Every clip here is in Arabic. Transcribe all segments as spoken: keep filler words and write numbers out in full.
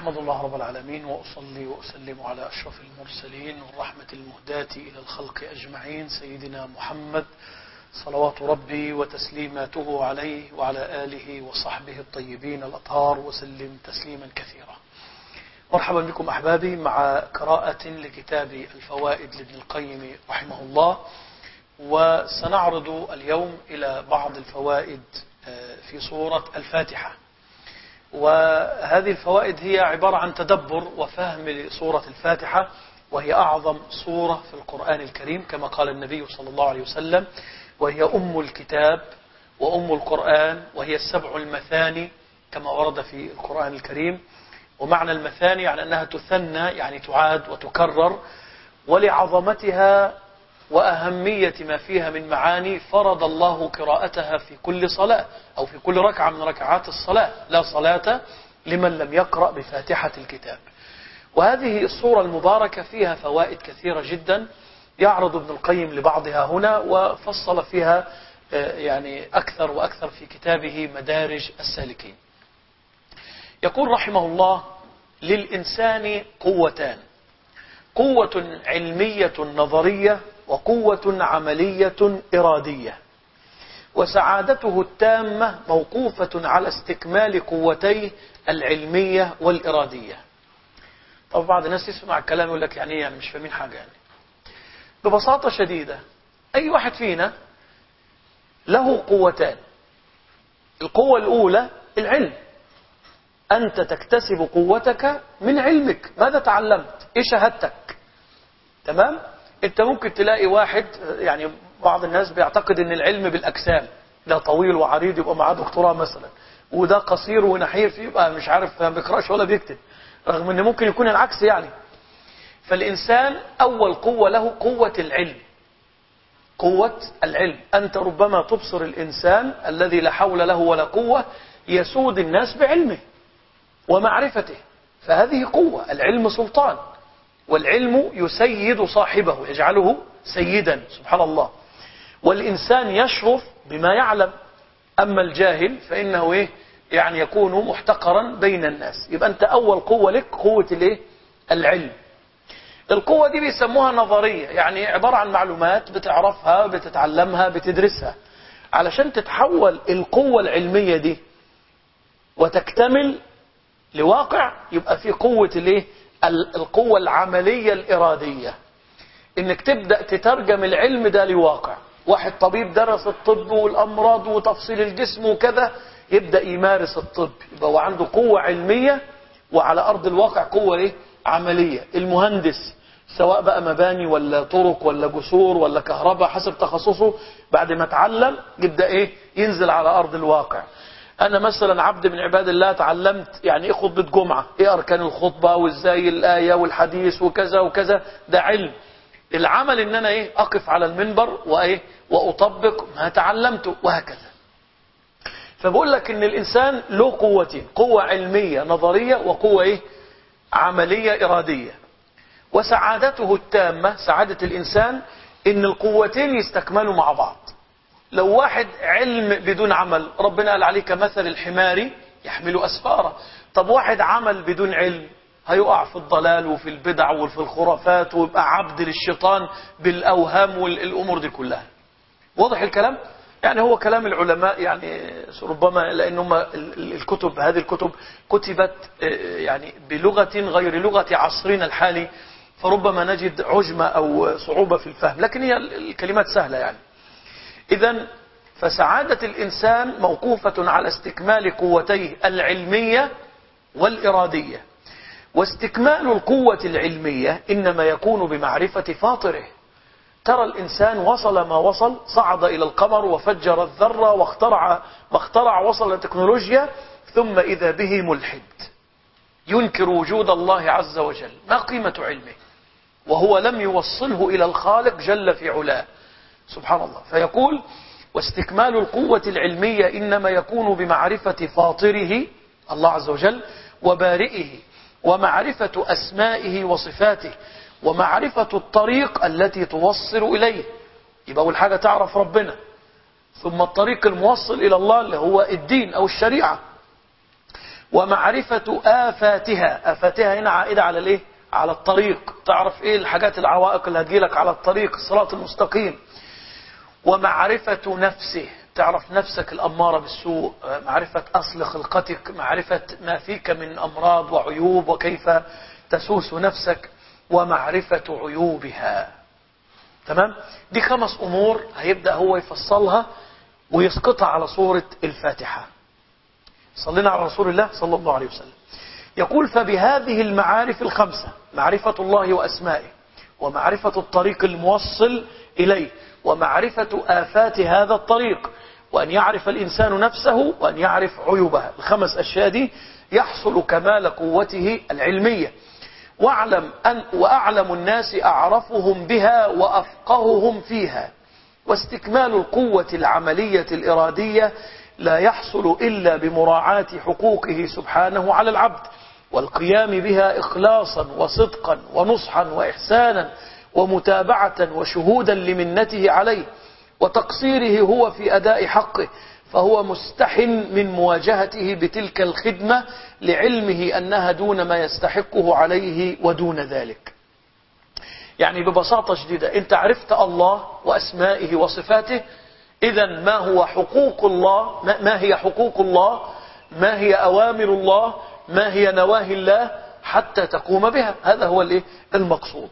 أحمد الله رب العالمين وأصلي وأسلم على أشرف المرسلين والرحمة المهداة إلى الخلق أجمعين سيدنا محمد صلوات ربي وتسليماته عليه وعلى آله وصحبه الطيبين الأطهار وسلم تسليما كثيرا. مرحبا بكم أحبابي مع قراءة لكتاب الفوائد لابن القيم رحمه الله، وسنعرض اليوم إلى بعض الفوائد في سورة الفاتحة. وهذه الفوائد هي عبارة عن تدبر وفهم لسورة الفاتحة، وهي أعظم سورة في القرآن الكريم كما قال النبي صلى الله عليه وسلم، وهي أم الكتاب وأم القرآن، وهي السبع المثاني كما ورد في القرآن الكريم. ومعنى المثاني يعني أنها تثنى، يعني تعاد وتكرر، ولعظمتها وأهمية ما فيها من معاني فرض الله قراءتها في كل صلاة أو في كل ركعة من ركعات الصلاة، لا صلاة لمن لم يقرأ بفاتحة الكتاب. وهذه السورة المباركة فيها فوائد كثيرة جدا يعرض ابن القيم لبعضها هنا، وفصل فيها يعني أكثر وأكثر في كتابه مدارج السالكين. يقول رحمه الله: للإنسان قوتان، قوة علمية نظرية وقوة عملية إرادية، وسعادته التامة موقوفة على استكمال قوتيه العلمية والإرادية. طب بعض الناس يسمع الكلام يقول لك يعني يعني مش فاهمين حاجة. يعني ببساطة شديدة أي واحد فينا له قوتان. القوة الأولى العلم، أنت تكتسب قوتك من علمك، ماذا تعلمت؟ إيه شهادتك؟ تمام؟ أنت ممكن تلاقي واحد، يعني بعض الناس بيعتقد أن العلم بالأجسام، ده طويل وعريض يبقى معاه دكتوراه مثلا، وده قصير ونحير فيه يبقى مش عارف ما بيقرأش ولا بيكتب، رغم أن ممكن يكون العكس. يعني فالإنسان أول قوة له قوة العلم، قوة العلم. أنت ربما تبصر الإنسان الذي لا حول له ولا قوة يسود الناس بعلمه ومعرفته، فهذه قوة. العلم سلطان، والعلم يسيد صاحبه، يجعله سيدا، سبحان الله. والإنسان يشرف بما يعلم، أما الجاهل فإنه إيه؟ يعني يكون محتقرا بين الناس. يبقى أنت أول قوة لك قوة الإيه؟ العلم. القوة دي بيسموها نظرية، يعني عبارة عن معلومات بتعرفها بتتعلمها بتدرسها. علشان تتحول القوة العلمية دي وتكتمل لواقع يبقى في قوة الايه؟ القوة العملية الإرادية، انك تبدأ تترجم العلم ده لواقع. واحد طبيب درس الطب والأمراض وتفصيل الجسم وكذا، يبدأ يمارس الطب، يبقى هو عنده قوة علمية، وعلى أرض الواقع قوة ايه؟ عملية. المهندس سواء بقى مباني ولا طرق ولا جسور ولا كهرباء حسب تخصصه، بعد ما اتعلم يبدأ ايه؟ ينزل على أرض الواقع. أنا مثلا عبد من عباد الله تعلمت يعني إيه خطبة جمعة، إيه أركان الخطبة وإزاي الآية والحديث وكذا وكذا، ده علم. العمل إن أنا إيه؟ أقف على المنبر وإيه؟ وأطبق ما تعلمته، وهكذا. فبقول لك إن الإنسان له قوتين، قوة علمية نظرية وقوة إيه؟ عملية إرادية. وسعادته التامة، سعادة الإنسان إن القوتين يستكملوا مع بعض. لو واحد علم بدون عمل، ربنا قال عليه كمثل الحمار يحمل أسفارا. طب واحد عمل بدون علم هيقع في الضلال وفي البدع وفي الخرافات، ويبقى عبد للشيطان بالأوهام والأمور دي كلها. واضح الكلام؟ يعني هو كلام العلماء، يعني ربما لأنهم الكتب هذه الكتب كتبت يعني بلغة غير لغة عصرنا الحالي، فربما نجد عجمة أو صعوبة في الفهم، لكن هي الكلمات سهلة. يعني إذن فسعادة الإنسان موقوفة على استكمال قوتيه العلمية والإرادية. واستكمال القوة العلمية إنما يكون بمعرفة فاطره. ترى الإنسان وصل ما وصل، صعد إلى القمر وفجر الذرة واخترع ما اخترع، وصل للتكنولوجيا، ثم إذا به ملحد ينكر وجود الله عز وجل. ما قيمة علمه وهو لم يوصله إلى الخالق جل في علاه، سبحان الله. فيقول: واستكمال القوة العلمية إنما يكون بمعرفة فاطره الله عز وجل وبارئه، ومعرفة أسمائه وصفاته، ومعرفة الطريق التي توصل إليه. يبقى أول حاجة تعرف ربنا، ثم الطريق الموصل إلى الله اللي هو الدين أو الشريعة، ومعرفة آفاتها. آفاتها هنا عائدة على الايه؟ على الطريق. تعرف ايه الحاجات العوائق اللي هتجيلك على الطريق الصراط المستقيم. ومعرفة نفسه، تعرف نفسك الأمارة بالسوء، معرفة أصل خلقتك، معرفة ما فيك من أمراض وعيوب وكيف تسوس نفسك، ومعرفة عيوبها. تمام؟ دي خمس أمور هيبدأ هو يفصلها ويسقطها على سورة الفاتحة. صلينا على رسول الله صلى الله عليه وسلم. يقول: فبهذه المعارف الخمسة، معرفة الله وأسمائه، ومعرفة الطريق الموصل إليه، ومعرفة آفات هذا الطريق، وأن يعرف الإنسان نفسه، وأن يعرف عيوبها. الخمس أشياء دي يحصل كمال قوته العلمية. واعلم أن وأعلم الناس أعرفهم بها وأفقههم فيها. واستكمال القوة العملية الإرادية لا يحصل إلا بمراعاة حقوقه سبحانه على العبد، والقيام بها إخلاصا وصدقا ونصحا وإحسانا ومتابعة وشهودا لمنته عليه، وتقصيره هو في أداء حقه، فهو مستحن من مواجهته بتلك الخدمة لعلمه أنها دون ما يستحقه عليه ودون ذلك. يعني ببساطة شديدة، أنت عرفت الله وأسمائه وصفاته، إذا ما هو حقوق الله، ما هي حقوق الله، ما هي أوامر الله، ما هي نواهي الله، حتى تقوم بها. هذا هو المقصود.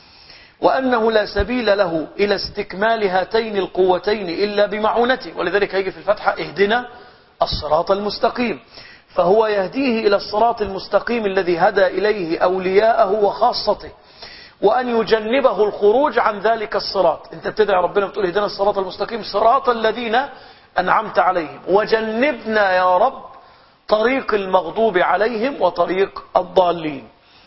وأنه لا سبيل له إلى استكمال هاتين القوتين إلا بمعونته. ولذلك هيجي في الفتحة: اهدنا الصراط المستقيم. فهو يهديه إلى الصراط المستقيم الذي هدى إليه أولياءه وخاصته، وأن يجنبه الخروج عن ذلك الصراط. أنت بتدعي ربنا بتقول: اهدنا الصراط المستقيم صراط الذين أنعمت عليهم، وجنبنا يا رب طريق المغضوب عليهم وطريق الضالين.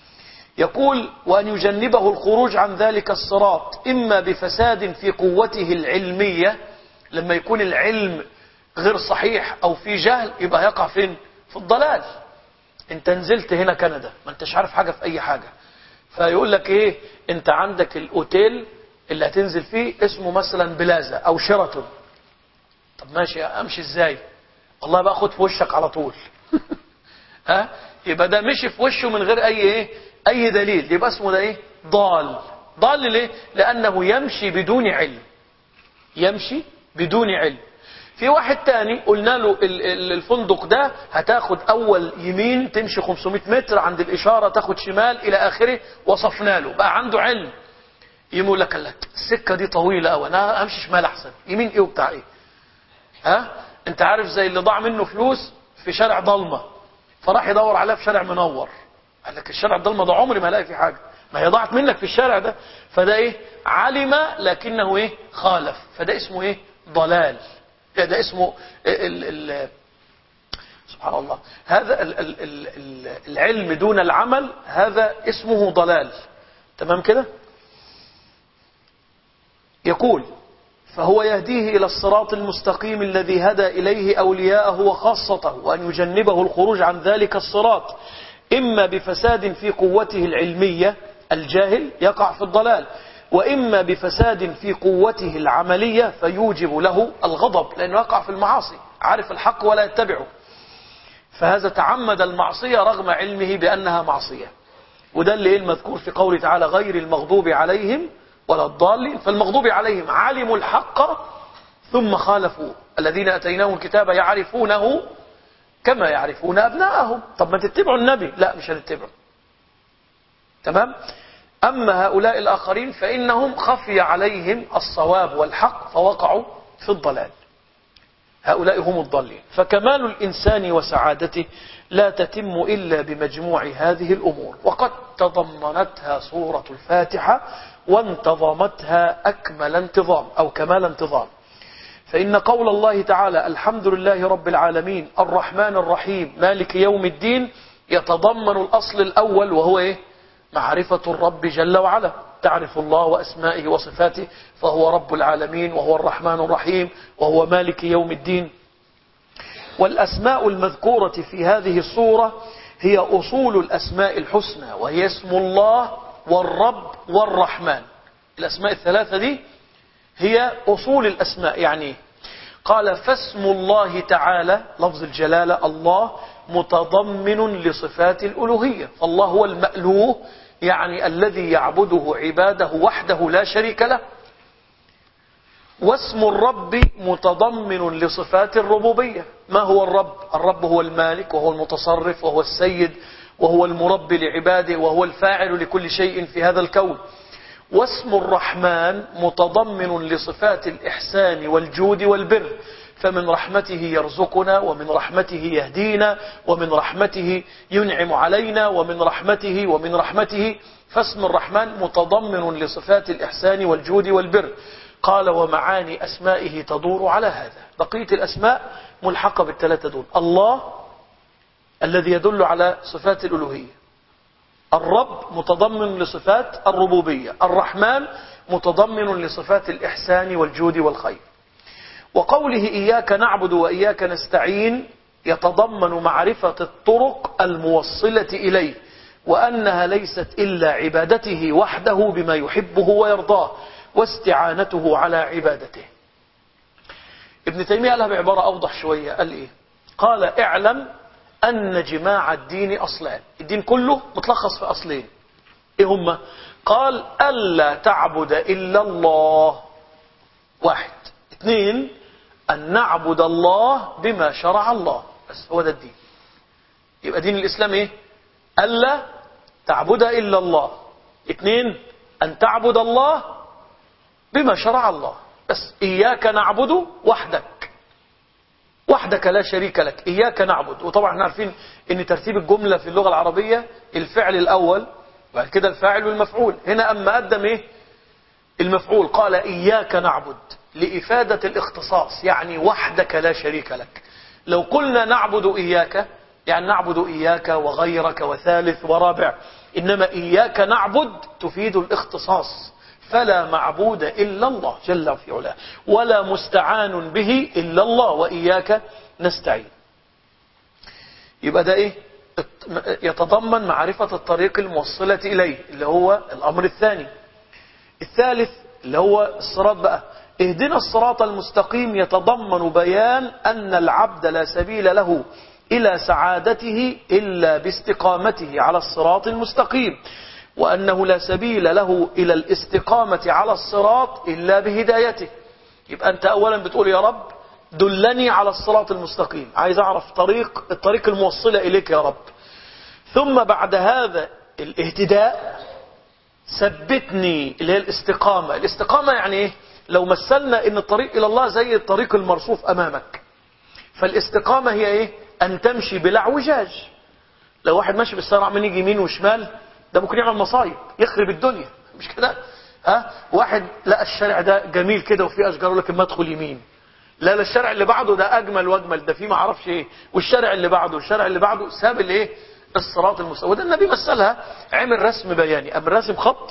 يقول: وأن يجنبه الخروج عن ذلك الصراط إما بفساد في قوته العلمية، لما يكون العلم غير صحيح أو في جهل يبقى يقع فين؟ في الضلال. انت نزلت هنا كندا ما انتش عارف حاجة في أي حاجة، فيقول لك ايه، انت عندك الأوتيل اللي هتنزل فيه اسمه مثلا بلازا أو شيراتون. طب ماشي، أمشي ازاي؟ والله بقى خد في وشك على طول. ها؟ يبقى ده مشي في وشه من غير أي ايه؟ أي دليل، يبقى اسمه ده إيه؟ ضال. ضال ليه؟ لأنه يمشي بدون علم، يمشي بدون علم. في واحد تاني قلنا له الفندق ده هتاخد أول يمين تمشي خمسمائة متر، عند الإشارة تاخد شمال إلى آخره، وصفنا له، بقى عنده علم. يقول لك لا السكة دي طويلة أوي، أنا همشي شمال أحسن، يمين إيه وبتاع إيه؟ ها؟ أنت عارف زي اللي ضاع منه فلوس في شارع ضلمة، فراح يدور عليها في شارع منور. قال لك الشارع الضلمة ده عمري ما الاقي فيه حاجة، ما هي ضاعت منك في الشارع ده. فده ايه؟ علم لكنه ايه؟ خالف. فده اسمه ايه؟ ضلال. ده اسمه ال ال سبحان الله، هذا ال ال ال العلم دون العمل، هذا اسمه ضلال. تمام كده؟ يقول: فهو يهديه إلى الصراط المستقيم الذي هدى إليه أولياءه وخاصته، وأن يجنبه الخروج عن ذلك الصراط إما بفساد في قوته العلمية، الجاهل يقع في الضلال، وإما بفساد في قوته العملية فيوجب له الغضب، لأنه يقع في المعاصي، عارف الحق ولا يتبعه، فهذا تعمد المعصية رغم علمه بأنها معصية. وده اللي المذكور في قوله تعالى: غير المغضوب عليهم ولا الضالين. فالمغضوب عليهم علموا الحق ثم خالفوا، الذين أتيناهم الكتاب يعرفونه كما يعرفون أبناءهم. طب ما تتبعوا النبي؟ لا مش هنتبعه. تمام؟ أما هؤلاء الآخرين فإنهم خفي عليهم الصواب والحق فوقعوا في الضلال، هؤلاء هم الضالين. فكمال الإنسان وسعادته لا تتم إلا بمجموع هذه الأمور، وقد تضمنتها سورة الفاتحة وانتظمتها أكمل انتظام أو كمال انتظام. فإن قول الله تعالى: الحمد لله رب العالمين الرحمن الرحيم مالك يوم الدين، يتضمن الأصل الأول، وهو إيه؟ معرفة الرب جل وعلا. تعرف الله وأسمائه وصفاته، فهو رب العالمين وهو الرحمن الرحيم وهو مالك يوم الدين. والأسماء المذكورة في هذه الصورة هي أصول الأسماء الحسنى، وهي اسم الله والرب والرحمن. الأسماء الثلاثة دي هي أصول الأسماء. يعني قال: فاسم الله تعالى، لفظ الجلالة الله، متضمن لصفات الألوهية، فالله هو المألوه، يعني الذي يعبده عباده وحده لا شريك له. واسم الرب متضمن لصفات الربوبية. ما هو الرب؟ الرب هو المالك، وهو المتصرف، وهو السيد، وهو المربي لعباده، وهو الفاعل لكل شيء في هذا الكون. واسم الرحمن متضمن لصفات الإحسان والجود والبر، فمن رحمته يرزقنا، ومن رحمته يهدينا، ومن رحمته ينعم علينا، ومن رحمته ومن رحمته. فاسم الرحمن متضمن لصفات الإحسان والجود والبر. قال ومعاني أسمائه تدور على هذا. بقية الأسماء ملحقة بالثلاثة دول. الله الذي يدل على صفات الألوهية، الرب متضمن لصفات الربوبية، الرحمن متضمن لصفات الإحسان والجود والخير. وقوله إياك نعبد وإياك نستعين يتضمن معرفة الطرق الموصلة إليه، وأنها ليست إلا عبادته وحده بما يحبه ويرضاه، واستعانته على عبادته. ابن تيمية قالها بعبارة أوضح شوية، قال إيه؟ قال اعلم أن جماع الدين أصلان. الدين كله متلخص في أصلين. إيه هما؟ قال ألا تعبد إلا الله، واحد. اثنين، أن نعبد الله بما شرع الله، بس هو ده الدين. يبقى دين الإسلام إيه؟ ألا تعبد إلا الله. اثنين، أن تعبد الله بما شرع الله، بس إياك نعبد وحدك، وحدك لا شريك لك، إياك نعبد. وطبعا احنا عارفين ان ترتيب الجملة في اللغة العربية الفعل الأول وبعد كده الفاعل والمفعول. هنا أما قدم إيه؟ المفعول، قال إياك نعبد لإفادة الاختصاص، يعني وحدك لا شريك لك. لو قلنا نعبد إياك يعني نعبد إياك وغيرك وثالث ورابع، إنما إياك نعبد تفيد الاختصاص، فلا معبود إلا الله جل في علاه، ولا مستعان به إلا الله، وإياك نستعين. يبقى ده إيه؟ يتضمن معرفة الطريق الموصلة إليه، اللي هو الأمر الثاني. الثالث اللي هو الصراط بقى، اهدنا الصراط المستقيم، يتضمن بيان أن العبد لا سبيل له إلى سعادته إلا باستقامته على الصراط المستقيم، وأنه لا سبيل له إلى الاستقامة على الصراط إلا بهدايته. يبقى أنت أولا بتقول يا رب دلني على الصراط المستقيم، عايز أعرف طريق الطريق الموصلة إليك يا رب. ثم بعد هذا الاهتداء ثبتني، اللي هي الاستقامة. الاستقامة يعني إيه؟ لو مثلنا إن الطريق إلى الله زي الطريق المرصوف أمامك، فالاستقامة هي إيه؟ أن تمشي بلا اعوجاج. لو واحد ماشي بالسرعة من يجي يمين وشمال، ده ممكن يعمل مصايب، يخرب الدنيا، مش كده؟ ها؟ واحد لقى الشارع ده جميل كده وفيه أشجار، لكن ما ادخل يمين. لا لا، الشارع اللي بعده ده أجمل وأجمل، ده فيه ما عرفش إيه، والشارع اللي بعده والشارع اللي بعده، ساب الإيه؟ الصراط المستقيم. وده النبي مثلها، عمل رسم بياني، أم رسم خط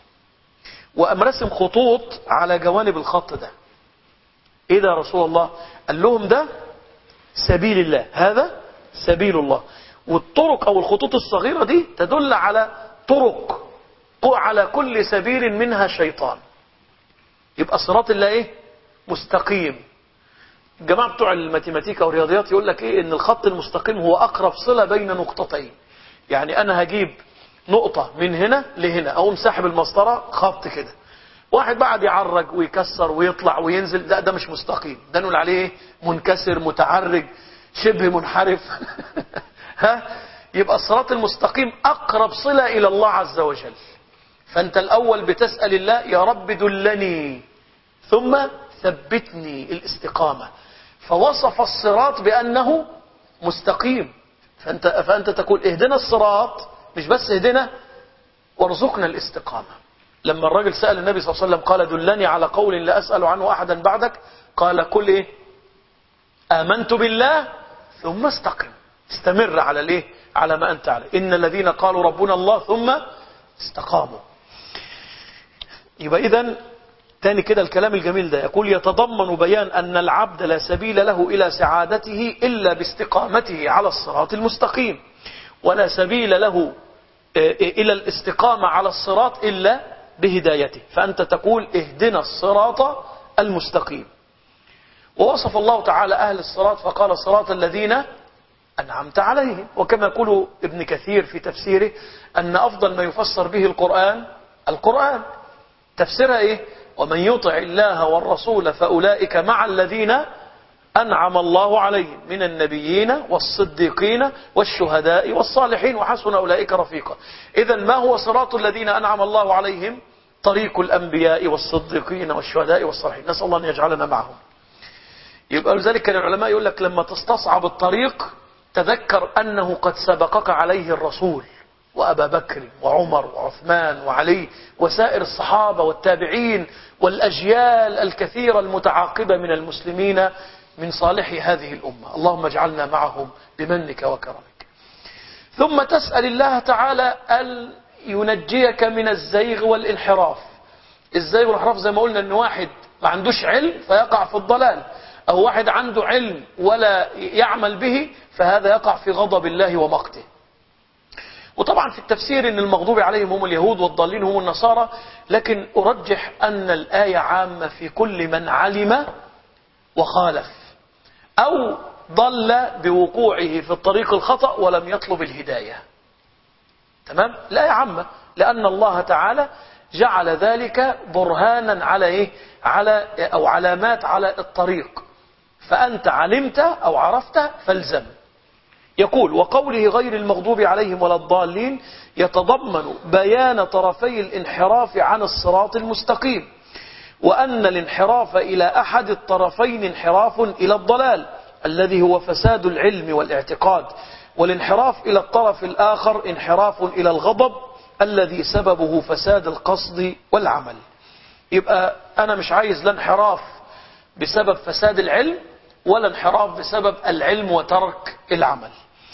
وأم رسم خطوط على جوانب الخط ده. إيه ده يا رسول الله؟ قال لهم ده سبيل الله، هذا سبيل الله. والطرق أو الخطوط الصغيرة دي تدل على طرق، على كل سبيل منها شيطان. يبقى صراط الله إيه؟ مستقيم. الجماعة بتوع الماتيماتيكا والرياضيات يقول لك إيه؟ إن الخط المستقيم هو أقرب صلة بين نقطتين. يعني أنا هجيب نقطة من هنا لهنا، أقوم ساحب المسطرة خط كده، واحد بعد يعرج ويكسر ويطلع وينزل، ده ده مش مستقيم، ده نقول عليه منكسر متعرج شبه منحرف. ها؟ يبقى الصراط المستقيم أقرب صلة إلى الله عز وجل. فأنت الأول بتسأل الله يا رب دلني، ثم ثبتني الاستقامة، فوصف الصراط بأنه مستقيم. فأنت, فأنت تقول اهدنا الصراط، مش بس اهدنا، وارزقنا الاستقامة. لما الرجل سأل النبي صلى الله عليه وسلم قال دلني على قول لا أسأل عنه أحدا بعدك، قال قل إيه؟ آمنت بالله ثم استقم، استمر على الإيه؟ على ما أنت عليه. إن الذين قالوا ربنا الله ثم استقاموا. يبقى إذن تاني كده الكلام الجميل ده، يقول يتضمن بيان أن العبد لا سبيل له إلى سعادته إلا باستقامته على الصراط المستقيم، ولا سبيل له إلى الاستقامة على الصراط إلا بهدايته. فأنت تقول اهدنا الصراط المستقيم. ووصف الله تعالى أهل الصراط فقال صراط الذين أنعمت عليهم. وكما يقول ابن كثير في تفسيره أن أفضل ما يفسر به القرآن القرآن تفسيرها إيه؟ ومن يطع الله والرسول فأولئك مع الذين أنعم الله عليهم من النبيين والصديقين والشهداء والصالحين وحسن أولئك رفيقا. إذا ما هو صراط الذين أنعم الله عليهم؟ طريق الأنبياء والصديقين والشهداء والصالحين. نسأل الله أن يجعلنا معهم. يبقى لذلك كان العلماء يقول لك لما تستصعب الطريق تذكر أنه قد سبقك عليه الرسول وأبا بكر وعمر وعثمان وعلي وسائر الصحابة والتابعين والأجيال الكثيرة المتعاقبة من المسلمين من صالح هذه الأمة. اللهم اجعلنا معهم بمنك وكرمك. ثم تسأل الله تعالى أن ينجيك من الزيغ والانحراف. الزيغ والانحراف زي ما قلنا أن واحد ما عندوش علم فيقع في الضلال، أو واحد عنده علم ولا يعمل به فهذا يقع في غضب الله ومقته. وطبعا في التفسير أن المغضوب عليهم هم اليهود والضالين هم النصارى، لكن أرجح أن الآية عامة في كل من علم وخالف أو ضل بوقوعه في الطريق الخطأ ولم يطلب الهداية. تمام؟ الآية عامة لأن الله تعالى جعل ذلك برهانا على إيه؟ على أو علامات على الطريق، فأنت علمت أو عرفت فالزم. يقول وقوله غير المغضوب عليهم ولا الضالين يتضمن بيان طرفي الانحراف عن الصراط المستقيم، وأن الانحراف إلى أحد الطرفين انحراف إلى الضلال الذي هو فساد العلم والاعتقاد، والانحراف إلى الطرف الآخر انحراف إلى الغضب الذي سببه فساد القصد والعمل. يبقى أنا مش عايز لا انحراف بسبب فساد العلم ولا انحراف بسبب العلم وترك العمل.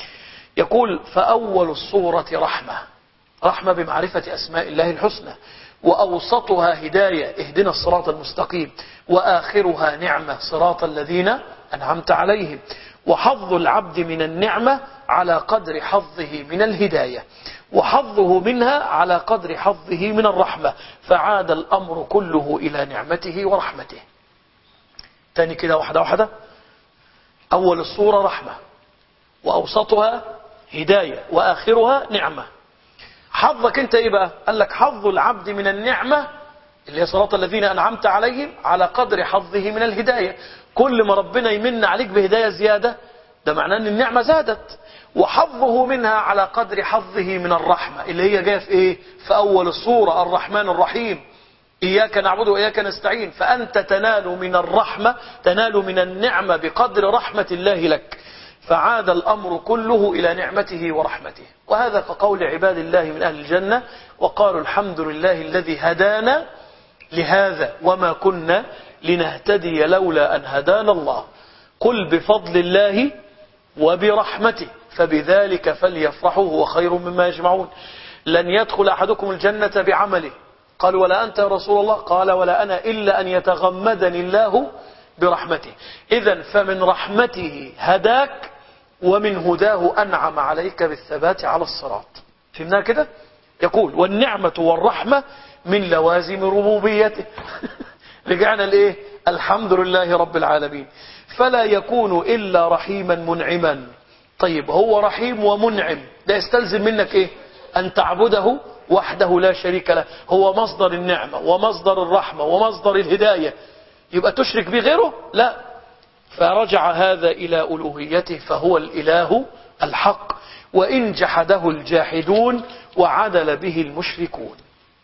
يقول فأول الصورة رحمة، رحمة بمعرفة أسماء الله الحسنى، وأوسطها هداية اهدنا الصراط المستقيم، وآخرها نعمة صراط الذين أنعمت عليهم، وحظ العبد من النعمة على قدر حظه من الهداية، وحظه منها على قدر حظه من الرحمة، فعاد الأمر كله إلى نعمته ورحمته. تاني كده واحدة واحدة. أول الصورة رحمة، وأوسطها هداية، وآخرها نعمة. حظك انت ايه بقى؟ قال لك حظ العبد من النعمة اللي هي صراط الذين أنعمت عليهم على قدر حظه من الهداية. كل ما ربنا يمن عليك بهداية زيادة ده معناه ان النعمة زادت. وحظه منها على قدر حظه من الرحمة اللي هي جايه في ايه؟ في أول الصورة الرحمن الرحيم، إياك نعبد وإياك نستعين. فأنت تنال من الرحمة، تنال من النعمة بقدر رحمة الله لك، فعاد الأمر كله إلى نعمته ورحمته. وهذا كقول عباد الله من أهل الجنة وقالوا الحمد لله الذي هدانا لهذا وما كنا لنهتدي لولا أن هدانا الله قل بفضل الله وبرحمته فبذلك فليفرحوا هو خير مما يجمعون. لن يدخل أحدكم الجنة بعمله. قال ولا أنت يا رسول الله؟ قال ولا أنا إلا أن يتغمدني الله برحمته. إذن فمن رحمته هداك، ومن هداه أنعم عليك بالثبات على الصراط. فهمنا كده؟ يقول والنعمة والرحمة من لوازم ربوبيته. رجعنا لإيه؟ الحمد لله رب العالمين. فلا يكون إلا رحيما منعما. طيب هو رحيم ومنعم، ده يستلزم منك إيه؟ أن تعبده وحده لا شريك له، هو مصدر النعمة ومصدر الرحمة ومصدر الهداية. يبقى تشرك به غيره؟ لا. فرجع هذا إلى ألوهيته فهو الإله الحق، وإن جحده الجاحدون وعدل به المشركون.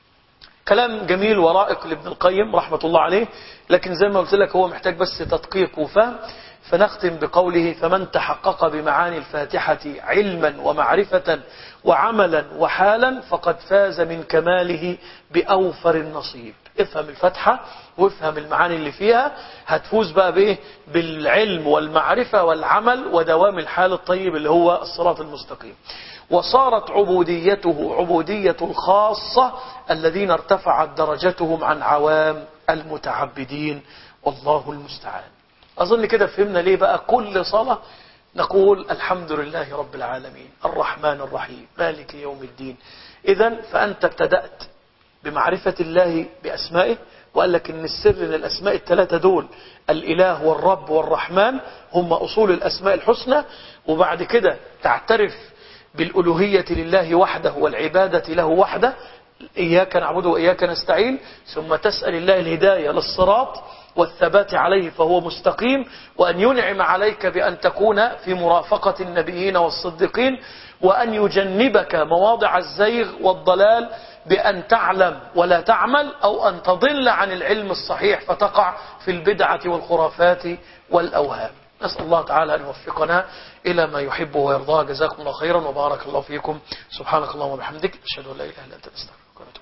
كلام جميل ورائق لابن القيم رحمة الله عليه، لكن زي ما قلت لك هو محتاج بس تدقيق وفهم. فنختم بقوله فمن تحقق بمعاني الفاتحة علما ومعرفة وعملا وحالا فقد فاز من كماله بأوفر النصيب. افهم الفتحة وافهم المعاني اللي فيها، هتفوز بقى بايه؟ بالعلم والمعرفة والعمل ودوام الحال الطيب اللي هو الصراط المستقيم. وصارت عبوديته عبودية الخاصة الذين ارتفعت درجتهم عن عوام المتعبدين، والله المستعان. أظن كده فهمنا ليه بقى كل صلاة نقول الحمد لله رب العالمين الرحمن الرحيم مالك يوم الدين. إذن فأنت ابتدأت بمعرفة الله بأسمائه وقال لك إن السر إن الأسماء الثلاثة دول الإله والرب والرحمن هم أصول الأسماء الحسنى، وبعد كده تعترف بالألوهية لله وحده والعبادة له وحده، إياك نعبد وإياك نستعين، ثم تسأل الله الهداية للصراط والثبات عليه فهو مستقيم، وأن ينعم عليك بأن تكون في مرافقة النبيين والصديقين، وأن يجنبك مواضع الزيغ والضلال بأن تعلم ولا تعمل، أو أن تضل عن العلم الصحيح فتقع في البدعة والخرافات والأوهام. نسأل الله تعالى أن يوفقنا إلى ما يحبه ويرضاه. جزاكم الله خيرا وبارك الله فيكم. سبحانك اللهم وبحمدك، أشهد أن لا إله إلا أنت، نستغفرك ونتوب إليك.